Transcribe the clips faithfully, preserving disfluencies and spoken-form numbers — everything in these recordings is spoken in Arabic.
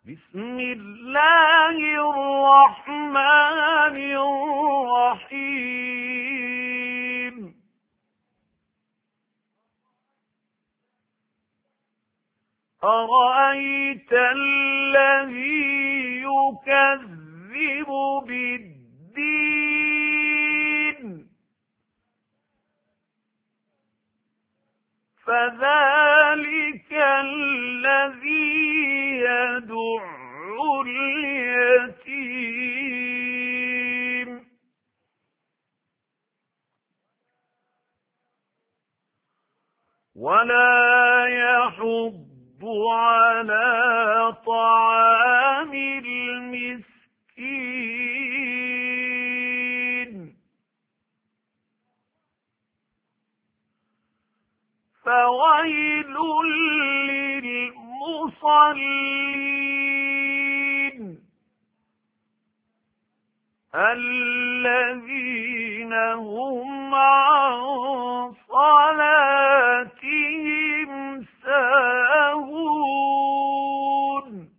بسم الله الرحمن الرحيم أرأيت الذي يكذب بالدين فذلك الذي يدع اليتيم ولا يحض على طعام المسكين فويل للمصلين الذين هم عن صلاتهم ساهون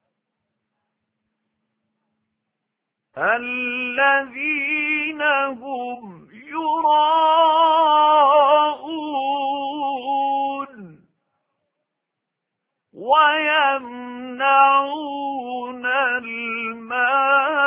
الذين هم يراءون ويمنعون الماء